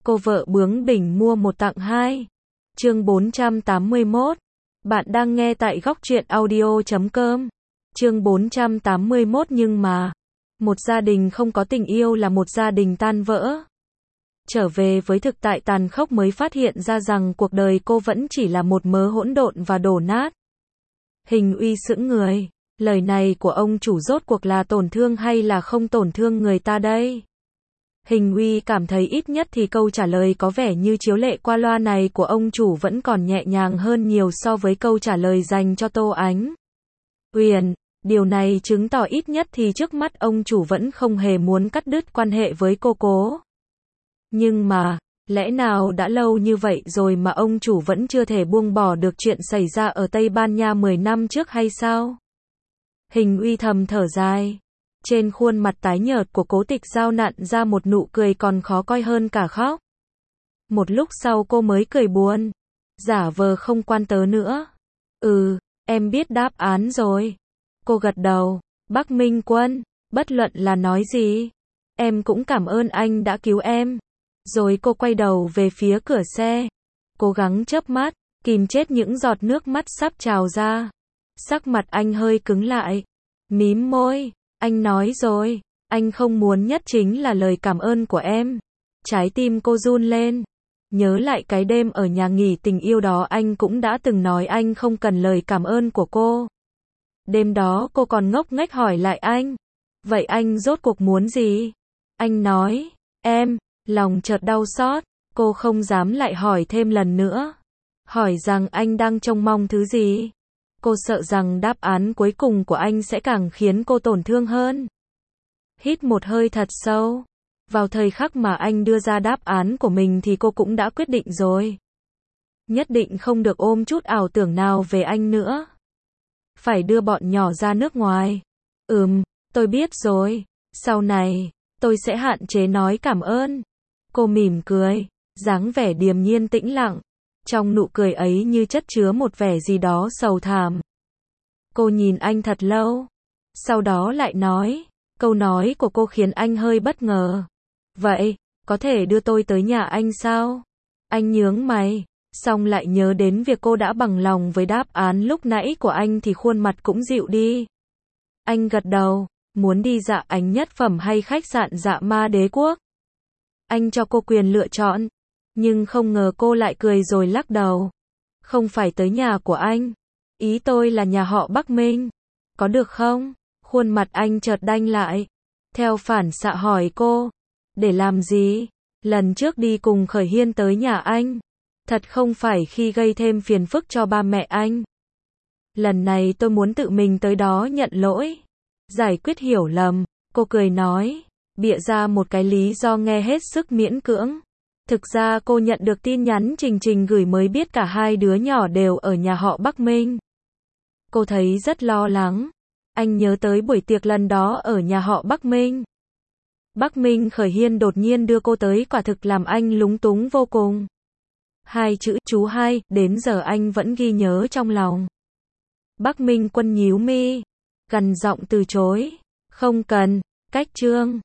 Cô vợ bướng bỉnh mua một tặng hai. Chương 481. Bạn đang nghe tại Góc Truyện Audio.com. Chương 481. Nhưng mà, một gia đình không có tình yêu là một gia đình tan vỡ. Trở về với thực tại tàn khốc mới phát hiện ra rằng cuộc đời cô vẫn chỉ là một mớ hỗn độn và đổ nát. Hình Uy sững người. Lời này của ông chủ rốt cuộc là tổn thương hay là không tổn thương người ta đây? Hình Uy cảm thấy ít nhất thì câu trả lời có vẻ như chiếu lệ qua loa này của ông chủ vẫn còn nhẹ nhàng hơn nhiều so với câu trả lời dành cho Tô Ánh Uyển. Điều này chứng tỏ ít nhất thì trước mắt ông chủ vẫn không hề muốn cắt đứt quan hệ với cô cố. Nhưng mà, lẽ nào đã lâu như vậy rồi mà ông chủ vẫn chưa thể buông bỏ được chuyện xảy ra ở Tây Ban Nha 10 năm trước hay sao? Hình Uy thầm thở dài. Trên khuôn mặt tái nhợt của Cố Tịch Giao nặn ra một nụ cười còn khó coi hơn cả khóc. Một lúc sau cô mới cười buồn, giả vờ không quan tớ nữa. Em biết đáp án rồi. Cô gật đầu. Bắc Minh Quân, bất luận là nói gì, em cũng cảm ơn anh đã cứu em. Rồi cô quay đầu về phía cửa xe, cố gắng chớp mắt, kìm chết những giọt nước mắt sắp trào ra. Sắc mặt anh hơi cứng lại, mím môi. Anh nói rồi, anh không muốn nhất chính là lời cảm ơn của em. Trái tim cô run lên. Nhớ lại cái đêm ở nhà nghỉ tình yêu đó, anh cũng đã từng nói anh không cần lời cảm ơn của cô. Đêm đó cô còn ngốc nghếch hỏi lại anh, vậy anh rốt cuộc muốn gì? Anh nói, em. Lòng chợt đau xót, cô không dám lại hỏi thêm lần nữa. Hỏi rằng anh đang trông mong thứ gì? Cô sợ rằng đáp án cuối cùng của anh sẽ càng khiến cô tổn thương hơn. Hít một hơi thật sâu. Vào thời khắc mà anh đưa ra đáp án của mình thì cô cũng đã quyết định rồi. Nhất định không được ôm chút ảo tưởng nào về anh nữa. Phải đưa bọn nhỏ ra nước ngoài. Tôi biết rồi. Sau này, tôi sẽ hạn chế nói cảm ơn. Cô mỉm cười, dáng vẻ điềm nhiên tĩnh lặng. Trong nụ cười ấy như chất chứa một vẻ gì đó sầu thảm. Cô nhìn anh thật lâu. Sau đó lại nói. Câu nói của cô khiến anh hơi bất ngờ. Vậy, có thể đưa tôi tới nhà anh sao? Anh nhướng mày. Xong lại nhớ đến việc cô đã bằng lòng với đáp án lúc nãy của anh thì khuôn mặt cũng dịu đi. Anh gật đầu. Muốn đi Dạ Ánh Nhất Phẩm hay khách sạn Dạ Ma Đế Quốc? Anh cho cô quyền lựa chọn. Nhưng không ngờ cô lại cười rồi lắc đầu. Không phải tới nhà của anh. Ý tôi là nhà họ Bắc Minh. Có được không? Khuôn mặt anh chợt đanh lại. Theo phản xạ hỏi cô. Để làm gì? Lần trước đi cùng Khởi Hiên tới nhà anh. Thật không phải khi gây thêm phiền phức cho ba mẹ anh. Lần này tôi muốn tự mình tới đó nhận lỗi. Giải quyết hiểu lầm. Cô cười nói. Bịa ra một cái lý do nghe hết sức miễn cưỡng. Thực ra cô nhận được tin nhắn Trình Trình gửi mới biết cả hai đứa nhỏ đều ở nhà họ Bắc Minh. Cô thấy rất lo lắng. Anh nhớ tới buổi tiệc lần đó ở nhà họ Bắc Minh. Bắc Minh Khởi Hiên đột nhiên đưa cô tới quả thực làm anh lúng túng vô cùng. Hai chữ chú hai, đến giờ anh vẫn ghi nhớ trong lòng. Bắc Minh Quân nhíu mi, gằn giọng từ chối. Không cần, Cách Trương.